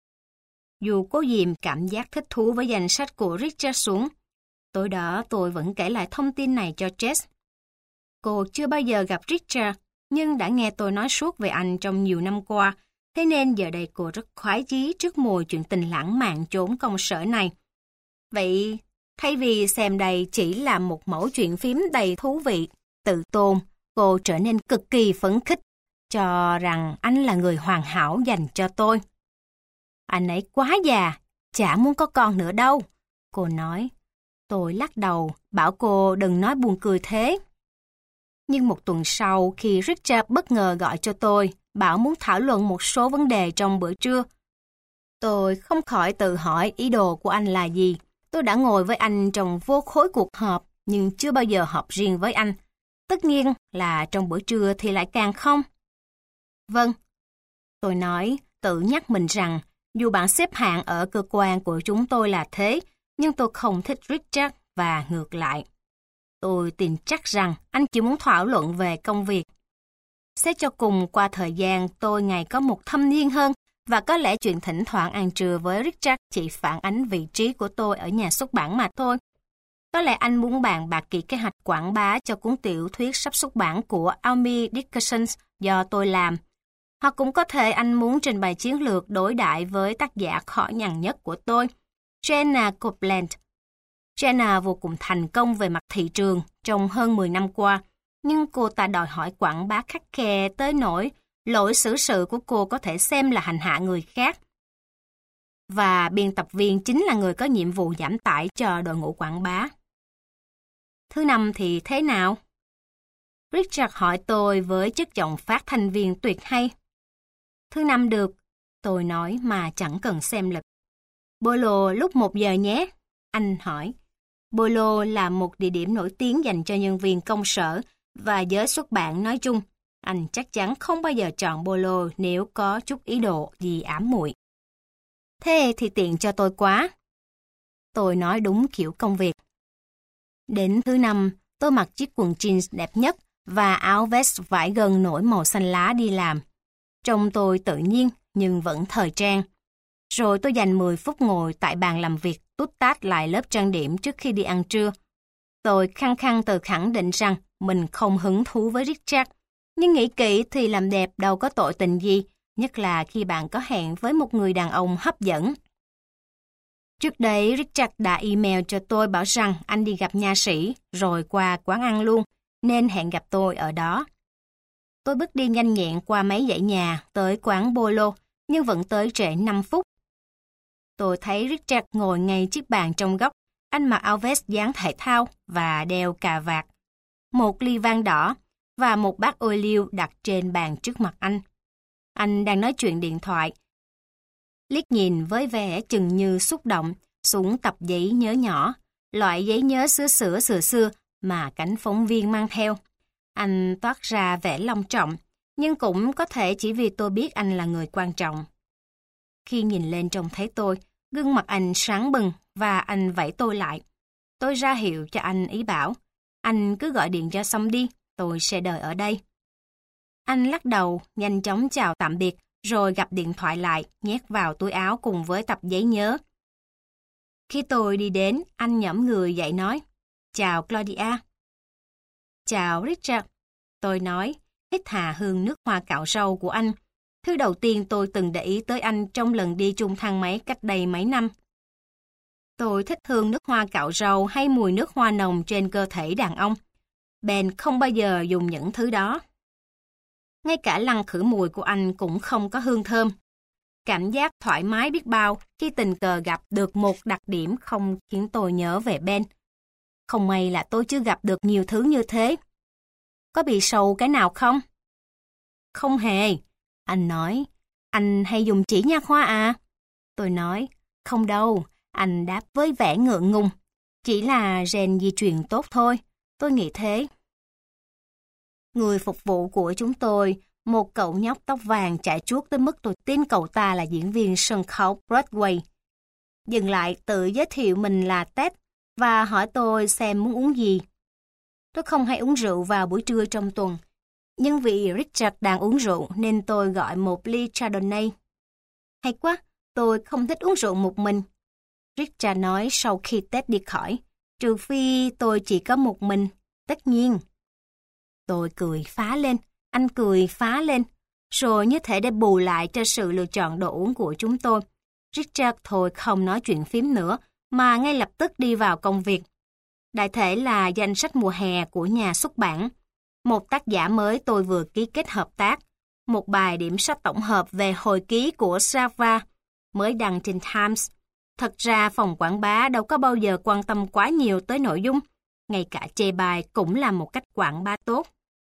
Dù cố dìm cảm giác thích thú với danh sách của Richard xuống, tối đó tôi vẫn kể lại thông tin này cho Jess. Cô chưa bao giờ gặp Richard, nhưng đã nghe tôi nói suốt về anh trong nhiều năm qua, thế nên giờ đây cô rất khoái chí trước mùi chuyện tình lãng mạn chốn công sở này. Vậy, thay vì xem đây chỉ là một mẫu chuyện phím đầy thú vị, tự tôn, cô trở nên cực kỳ phấn khích, cho rằng anh là người hoàn hảo dành cho tôi. Anh ấy quá già, chả muốn có con nữa đâu, cô nói. Tôi lắc đầu, bảo cô đừng nói buồn cười thế. Nhưng một tuần sau, khi Richard bất ngờ gọi cho tôi, bảo muốn thảo luận một số vấn đề trong bữa trưa, tôi không khỏi tự hỏi ý đồ của anh là gì. Tôi đã ngồi với anh trong vô khối cuộc họp, nhưng chưa bao giờ họp riêng với anh. Tất nhiên là trong bữa trưa thì lại càng không. Vâng, tôi nói, tự nhắc mình rằng, dù bạn xếp hạng ở cơ quan của chúng tôi là thế, nhưng tôi không thích Richard và ngược lại. Tôi tin chắc rằng anh chỉ muốn thảo luận về công việc. Xét cho cùng, qua thời gian tôi ngày có một thâm niên hơn, và có lẽ chuyện thỉnh thoảng ăn trưa với Richard chỉ phản ánh vị trí của tôi ở nhà xuất bản mà thôi. Có lẽ anh muốn bàn bạc kỹ kế hoạch quảng bá cho cuốn tiểu thuyết sắp xuất bản của Amy Dickerson do tôi làm. Hoặc cũng có thể anh muốn trình bày chiến lược đối đãi với tác giả khó nhằn nhất của tôi, Jenna Copeland. Jenna vô cùng thành công về mặt thị trường trong hơn mười năm qua, nhưng cô ta đòi hỏi quảng bá khắt khe tới nỗi lỗi xử sự của cô có thể xem là hành hạ người khác. Và biên tập viên chính là người có nhiệm vụ giảm tải cho đội ngũ quảng bá. Thứ năm thì thế nào? Richard hỏi tôi với chất giọng phát thanh viên tuyệt hay. Thứ năm được, tôi nói mà chẳng cần xem lịch. Bolo lúc một giờ nhé, anh hỏi. Bolo là một địa điểm nổi tiếng dành cho nhân viên công sở và giới xuất bản nói chung. Anh chắc chắn không bao giờ chọn Bolo nếu có chút ý đồ gì ám muội. Thế thì tiện cho tôi quá. Tôi nói đúng kiểu công việc. Đến thứ năm, tôi mặc chiếc quần jeans đẹp nhất và áo vest vải gân nổi màu xanh lá đi làm. Trông tôi tự nhiên nhưng vẫn thời trang. Rồi tôi dành mười phút ngồi tại bàn làm việc tút tát lại lớp trang điểm trước khi đi ăn trưa. Tôi khăng khăng tự khẳng định rằng mình không hứng thú với Richard. Nhưng nghĩ kỹ thì làm đẹp đâu có tội tình gì, nhất là khi bạn có hẹn với một người đàn ông hấp dẫn. Trước đấy, Richard đã email cho tôi bảo rằng anh đi gặp nha sĩ, rồi qua quán ăn luôn, nên hẹn gặp tôi ở đó. Tôi bước đi nhanh nhẹn qua mấy dãy nhà tới quán Bolo, nhưng vẫn tới trễ năm phút. Tôi thấy Richard ngồi ngay chiếc bàn trong góc, anh mặc áo vest dáng thể thao và đeo cà vạt. Một ly vang đỏ và một bát ô liu đặt trên bàn trước mặt anh. Anh đang nói chuyện điện thoại. Liếc nhìn với vẻ chừng như xúc động xuống tập giấy nhớ nhỏ, loại giấy nhớ xưa xửa xưa xưa mà cánh phóng viên mang theo. Anh toát ra vẻ long trọng, nhưng cũng có thể chỉ vì tôi biết anh là người quan trọng. Khi nhìn lên trông thấy tôi, gương mặt anh sáng bừng và anh vẫy tôi lại. Tôi ra hiệu cho anh ý bảo, anh cứ gọi điện cho xong đi, tôi sẽ đợi ở đây. Anh lắc đầu, nhanh chóng chào tạm biệt, rồi gặp điện thoại lại, nhét vào túi áo cùng với tập giấy nhớ. Khi tôi đi đến, anh nhõm người dậy nói, chào Claudia. Chào Richard, tôi nói, hít hà hương nước hoa cạo râu của anh. Thứ đầu tiên tôi từng để ý tới anh trong lần đi chung thang máy cách đây mấy năm. Tôi thích hương nước hoa cạo râu hay mùi nước hoa nồng trên cơ thể đàn ông. Ben không bao giờ dùng những thứ đó. Ngay cả lăng khử mùi của anh cũng không có hương thơm. Cảm giác thoải mái biết bao khi tình cờ gặp được một đặc điểm không khiến tôi nhớ về Ben. Không may là tôi chưa gặp được nhiều thứ như thế. Có bị sầu cái nào không? Không hề. Anh nói, anh hay dùng chỉ nha khoa à? Tôi nói, không đâu. Anh đáp với vẻ ngượng ngùng. Chỉ là gen di truyền tốt thôi. Tôi nghĩ thế. Người phục vụ của chúng tôi, một cậu nhóc tóc vàng chạy chuốt tới mức tôi tin cậu ta là diễn viên sân khấu Broadway. Dừng lại tự giới thiệu mình là Ted và hỏi tôi xem muốn uống gì. Tôi không hay uống rượu vào buổi trưa trong tuần, nhưng vì Richard đang uống rượu nên tôi gọi một ly Chardonnay. Hay quá, tôi không thích uống rượu một mình. Richard nói sau khi Ted đi khỏi, trừ phi tôi chỉ có một mình, tất nhiên. Tôi cười phá lên, anh cười phá lên, rồi như thể để bù lại cho sự lựa chọn đồ uống của chúng tôi. Richard thôi không nói chuyện phím nữa, mà ngay lập tức đi vào công việc. Đại thể là danh sách mùa hè của nhà xuất bản. Một tác giả mới tôi vừa ký kết hợp tác. Một bài điểm sách tổng hợp về hồi ký của Sava mới đăng trên Times. Thật ra phòng quảng bá đâu có bao giờ quan tâm quá nhiều tới nội dung. Ngay cả chê bài cũng là một cách quảng bá tốt.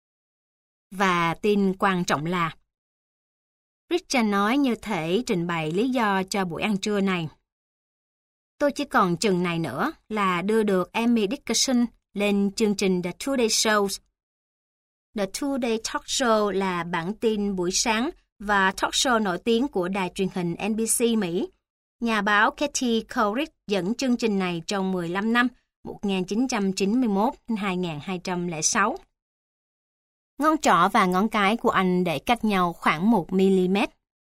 Và tin quan trọng là Richard nói như thể trình bày lý do cho buổi ăn trưa này. Tôi chỉ còn chừng này nữa là đưa được Amy Dickerson lên chương trình The Today Show. The Today Talk Show là bản tin buổi sáng và talk show nổi tiếng của đài truyền hình N B C Mỹ. Nhà báo Katie Couric dẫn chương trình này trong mười lăm năm, một nghìn chín trăm chín mươi mốt đến hai nghìn hai trăm lẻ sáu. Ngón trỏ và ngón cái của anh để cách nhau khoảng một mi-li-mét.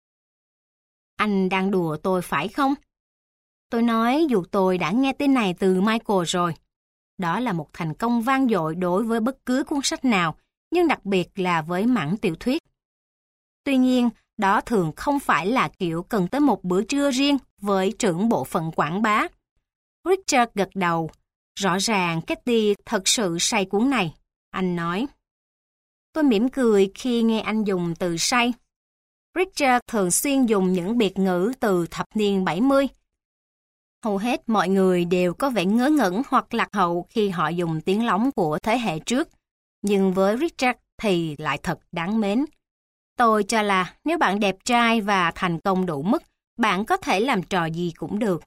Anh đang đùa tôi phải không? Tôi nói dù tôi đã nghe tin này từ Michael rồi. Đó là một thành công vang dội đối với bất cứ cuốn sách nào, nhưng đặc biệt là với mảng tiểu thuyết. Tuy nhiên, đó thường không phải là kiểu cần tới một bữa trưa riêng với trưởng bộ phận quảng bá. Richard gật đầu. Rõ ràng Katie thật sự say cuốn này. Anh nói. Tôi mỉm cười khi nghe anh dùng từ say. Richard thường xuyên dùng những biệt ngữ từ thập niên bảy mươi. Hầu hết mọi người đều có vẻ ngớ ngẩn hoặc lạc hậu khi họ dùng tiếng lóng của thế hệ trước. Nhưng với Richard thì lại thật đáng mến. Tôi cho là nếu bạn đẹp trai và thành công đủ mức, bạn có thể làm trò gì cũng được.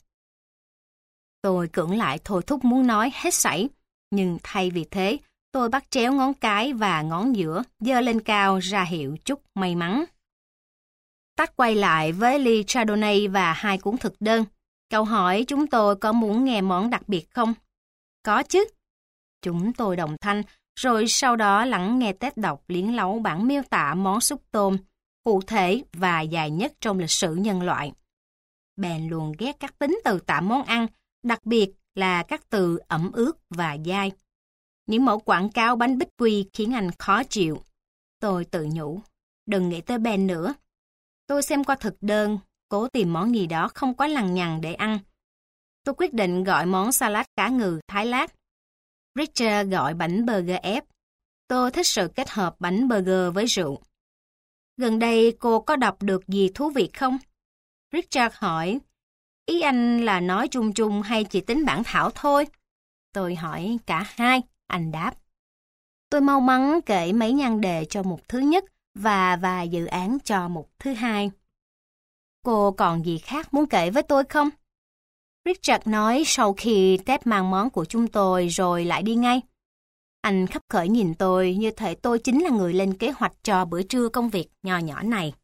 Tôi cưỡng lại thôi thúc muốn nói hết sảy, nhưng thay vì thế, tôi bắt chéo ngón cái và ngón giữa giơ lên cao ra hiệu chúc may mắn. Tắt quay lại với ly Chardonnay và hai cuốn thực đơn. Cậu hỏi chúng tôi có muốn nghe món đặc biệt không? Có chứ. Chúng tôi đồng thanh, rồi sau đó lắng nghe Ted đọc liến lấu bản miêu tả món súp tôm, cụ thể và dài nhất trong lịch sử nhân loại. Bèn luôn ghét các tính từ tả món ăn, đặc biệt là các từ ẩm ướt và dai. Những mẫu quảng cáo bánh bích quy khiến anh khó chịu. Tôi tự nhủ, đừng nghĩ tới Ben nữa. Tôi xem qua thực đơn, cố tìm món gì đó không quá lằng nhằng để ăn. Tôi quyết định gọi món salad cá ngừ thái lát. Richard gọi bánh burger ép. Tôi thích sự kết hợp bánh burger với rượu. Gần đây cô có đọc được gì thú vị không? Richard hỏi. Ý anh là nói chung chung hay chỉ tính bản thảo thôi? Tôi hỏi cả hai, anh đáp. Tôi mau mắn kể mấy nhan đề cho một thứ nhất và vài dự án cho một thứ hai. Cô còn gì khác muốn kể với tôi không? Richard nói sau khi Ted mang món của chúng tôi rồi lại đi ngay. Anh khấp khởi nhìn tôi như thể tôi chính là người lên kế hoạch cho bữa trưa công việc nho nhỏ này.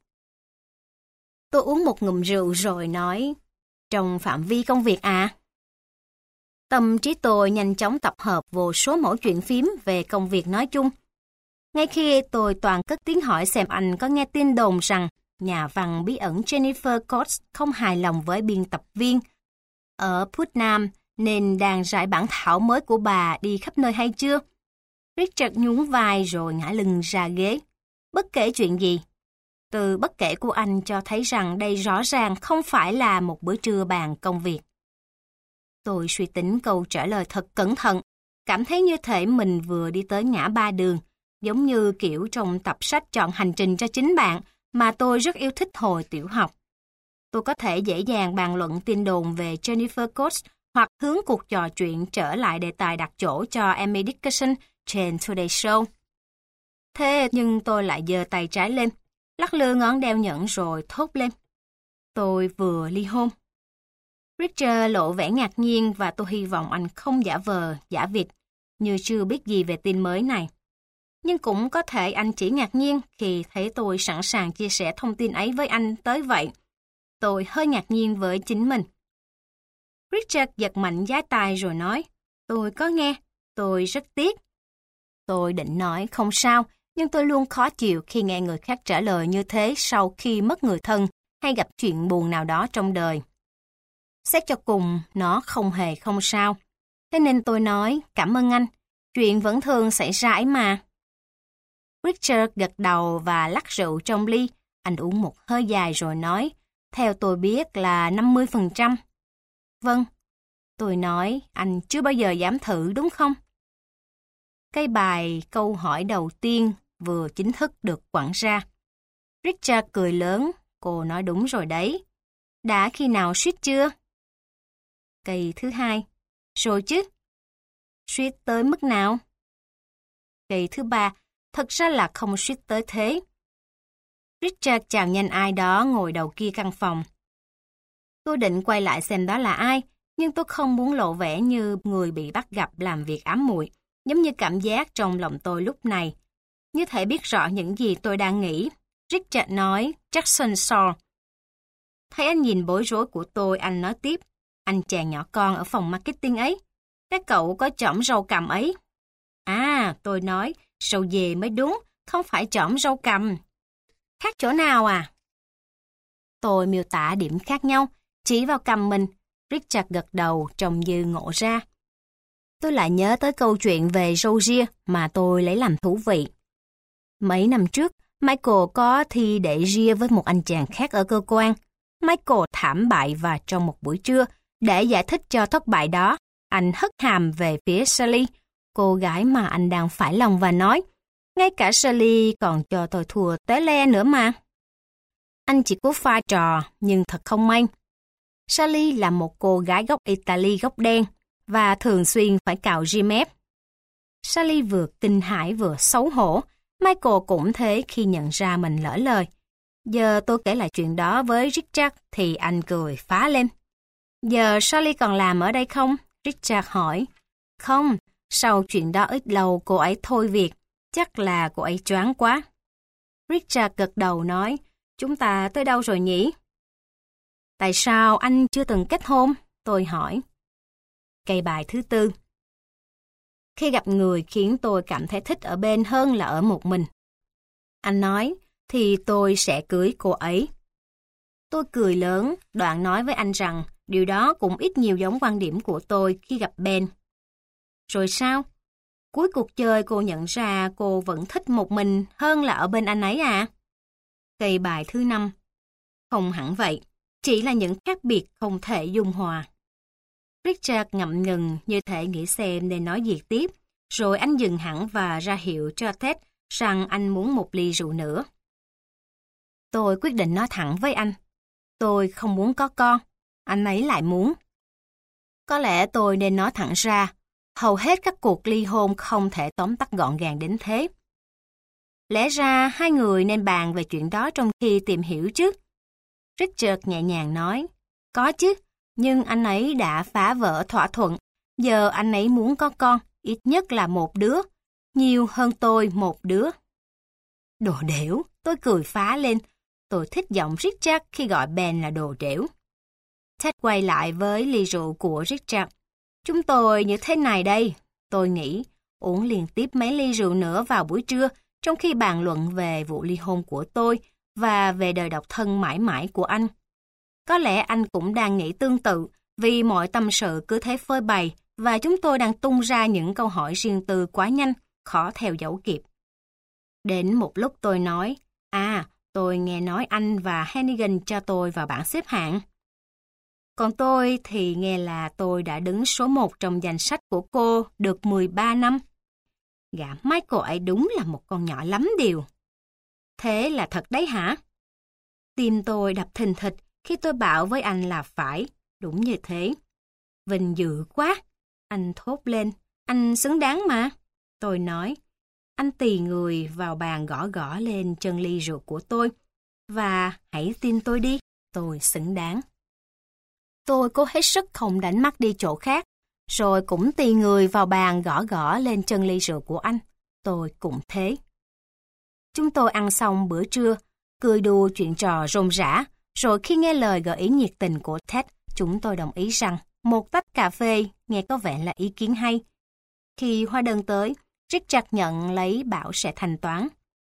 Tôi uống một ngụm rượu rồi nói, trong phạm vi công việc à? Tâm trí tôi nhanh chóng tập hợp vô số mẫu chuyện phím về công việc nói chung. Ngay khi tôi toàn cất tiếng hỏi xem anh có nghe tin đồn rằng nhà văn bí ẩn Jennifer Coates không hài lòng với biên tập viên ở Putnam nên đang rải bản thảo mới của bà đi khắp nơi hay chưa? Richard nhún vai rồi ngã lưng ra ghế. Bất kể chuyện gì. Từ bất kể của anh cho thấy rằng đây rõ ràng không phải là một bữa trưa bàn công việc. Tôi suy tính câu trả lời thật cẩn thận, cảm thấy như thể mình vừa đi tới ngã ba đường, giống như kiểu trong tập sách chọn hành trình cho chính bạn mà tôi rất yêu thích hồi tiểu học. Tôi có thể dễ dàng bàn luận tin đồn về Jennifer Coates hoặc hướng cuộc trò chuyện trở lại đề tài đặt chỗ cho Amy Dickerson trên Today Show. Thế nhưng tôi lại giơ tay trái lên, lắc lư ngón đeo nhẫn rồi thốt lên. Tôi vừa ly hôn. Richard lộ vẻ ngạc nhiên và tôi hy vọng anh không giả vờ, giả vịt, như chưa biết gì về tin mới này. Nhưng cũng có thể anh chỉ ngạc nhiên khi thấy tôi sẵn sàng chia sẻ thông tin ấy với anh tới vậy. Tôi hơi ngạc nhiên với chính mình. Richard giật mạnh giái tai rồi nói, tôi có nghe, tôi rất tiếc. Tôi định nói không sao, nhưng tôi luôn khó chịu khi nghe người khác trả lời như thế sau khi mất người thân hay gặp chuyện buồn nào đó trong đời. Xét cho cùng, nó không hề không sao. Thế nên tôi nói, cảm ơn anh, chuyện vẫn thường xảy ra ấy mà. Richard gật đầu và lắc rượu trong ly. Anh uống một hơi dài rồi nói, theo tôi biết là năm mươi phần trăm. Vâng. Tôi nói, anh chưa bao giờ dám thử đúng không? Cái bài câu hỏi đầu tiên vừa chính thức được quẳng ra. Richard cười lớn, cô nói đúng rồi đấy. Đã khi nào suýt chưa? Cây thứ hai, rồi chứ. Suýt tới mức nào? Cây thứ ba, thật ra là không suýt tới thế. Richard chào nhanh ai đó ngồi đầu kia căn phòng. Tôi định quay lại xem đó là ai, nhưng tôi không muốn lộ vẻ như người bị bắt gặp làm việc ám muội, giống như cảm giác trong lòng tôi lúc này. Như thể biết rõ những gì tôi đang nghĩ. Richard nói, Jackson Saw. Thấy anh nhìn bối rối của tôi, anh nói tiếp, anh chàng nhỏ con ở phòng marketing ấy. Các cậu có chỏm rau cầm ấy. À, tôi nói, rau dề mới đúng, không phải chỏm rau cầm. Khác chỗ nào à? Tôi miêu tả điểm khác nhau, chỉ vào cầm mình. Richard gật đầu trông như ngộ ra. Tôi lại nhớ tới câu chuyện về râu ria mà tôi lấy làm thú vị. Mấy năm trước, Michael có thi để ria với một anh chàng khác ở cơ quan. Michael thảm bại và trong một buổi trưa, để giải thích cho thất bại đó, anh hất hàm về phía Sally, cô gái mà anh đang phải lòng và nói, ngay cả Sally còn cho tôi thua té le nữa mà. Anh chỉ cố pha trò, nhưng thật không may. Sally là một cô gái gốc Italy gốc đen và thường xuyên phải cạo ria mép. Sally vừa kinh hãi vừa xấu hổ. Michael cũng thế khi nhận ra mình lỡ lời. Giờ tôi kể lại chuyện đó với Richard thì anh cười phá lên. Giờ Sally còn làm ở đây không? Richard hỏi. Không, sau chuyện đó ít lâu cô ấy thôi việc. Chắc là cô ấy choáng quá. Richard gật đầu nói, chúng ta tới đâu rồi nhỉ? Tại sao anh chưa từng kết hôn? Tôi hỏi. Cây bài thứ tư. Khi gặp người khiến tôi cảm thấy thích ở bên hơn là ở một mình. Anh nói, thì tôi sẽ cưới cô ấy. Tôi cười lớn, đoạn nói với anh rằng điều đó cũng ít nhiều giống quan điểm của tôi khi gặp Ben. Rồi sao? Cuối cuộc chơi cô nhận ra cô vẫn thích một mình hơn là ở bên anh ấy à? Cây bài thứ năm. Không hẳn vậy, chỉ là những khác biệt không thể dung hòa. Richard ngậm ngừng như thể nghĩ xem nên nói gì tiếp, rồi anh dừng hẳn và ra hiệu cho Ted rằng anh muốn một ly rượu nữa. Tôi quyết định nói thẳng với anh. Tôi không muốn có con, anh ấy lại muốn. Có lẽ tôi nên nói thẳng ra, hầu hết các cuộc ly hôn không thể tóm tắt gọn gàng đến thế. Lẽ ra hai người nên bàn về chuyện đó trong khi tìm hiểu chứ. Richard nhẹ nhàng nói, có chứ, nhưng anh ấy đã phá vỡ thỏa thuận. Giờ anh ấy muốn có con, ít nhất là một đứa, nhiều hơn tôi một đứa. Đồ đểu, tôi cười phá lên. Tôi thích giọng Richard khi gọi Ben là đồ đểu. Ted quay lại với ly rượu của Richard. Chúng tôi như thế này đây, tôi nghĩ, uống liên tiếp mấy ly rượu nữa vào buổi trưa, trong khi bàn luận về vụ ly hôn của tôi và về đời độc thân mãi mãi của anh. Có lẽ anh cũng đang nghĩ tương tự, vì mọi tâm sự cứ thế phơi bày và chúng tôi đang tung ra những câu hỏi riêng tư quá nhanh, khó theo dấu kịp. Đến một lúc tôi nói, à, tôi nghe nói anh và Hannigan cho tôi vào bảng xếp hạng. Còn tôi thì nghe là tôi đã đứng số một trong danh sách của cô được mười ba năm. Gã Michael ấy đúng là một con nhỏ lắm điều. Thế là thật đấy hả? Tim tôi đập thình thịch khi tôi bảo với anh là phải, đúng như thế. Vinh dự quá, anh thốt lên, anh xứng đáng mà. Tôi nói, anh tì người vào bàn gõ gõ lên chân ly rượu của tôi, và hãy tin tôi đi, tôi xứng đáng. Tôi cố hết sức không đánh mắt đi chỗ khác, rồi cũng tì người vào bàn gõ gõ lên chân ly rượu của anh. Tôi cũng thế. Chúng tôi ăn xong bữa trưa, cười đùa chuyện trò rôm rã, rồi khi nghe lời gợi ý nhiệt tình của Ted, chúng tôi đồng ý rằng một tách cà phê nghe có vẻ là ý kiến hay. Khi hóa đơn tới, Richard nhận lấy bảo sẽ thanh toán.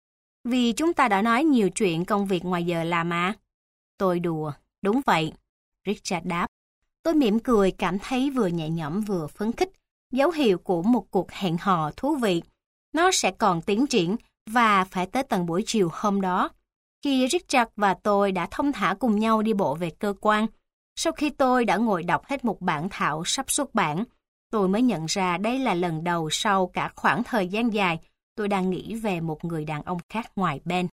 Vì chúng ta đã nói nhiều chuyện công việc ngoài giờ làm mà. Tôi đùa, đúng vậy. Richard đáp. Tôi mỉm cười cảm thấy vừa nhẹ nhõm vừa phấn khích, dấu hiệu của một cuộc hẹn hò thú vị. Nó sẽ còn tiến triển và phải tới tận buổi chiều hôm đó. Khi Richard và tôi đã thông thả cùng nhau đi bộ về cơ quan, sau khi tôi đã ngồi đọc hết một bản thảo sắp xuất bản, tôi mới nhận ra đây là lần đầu sau cả khoảng thời gian dài tôi đang nghĩ về một người đàn ông khác ngoài Ben.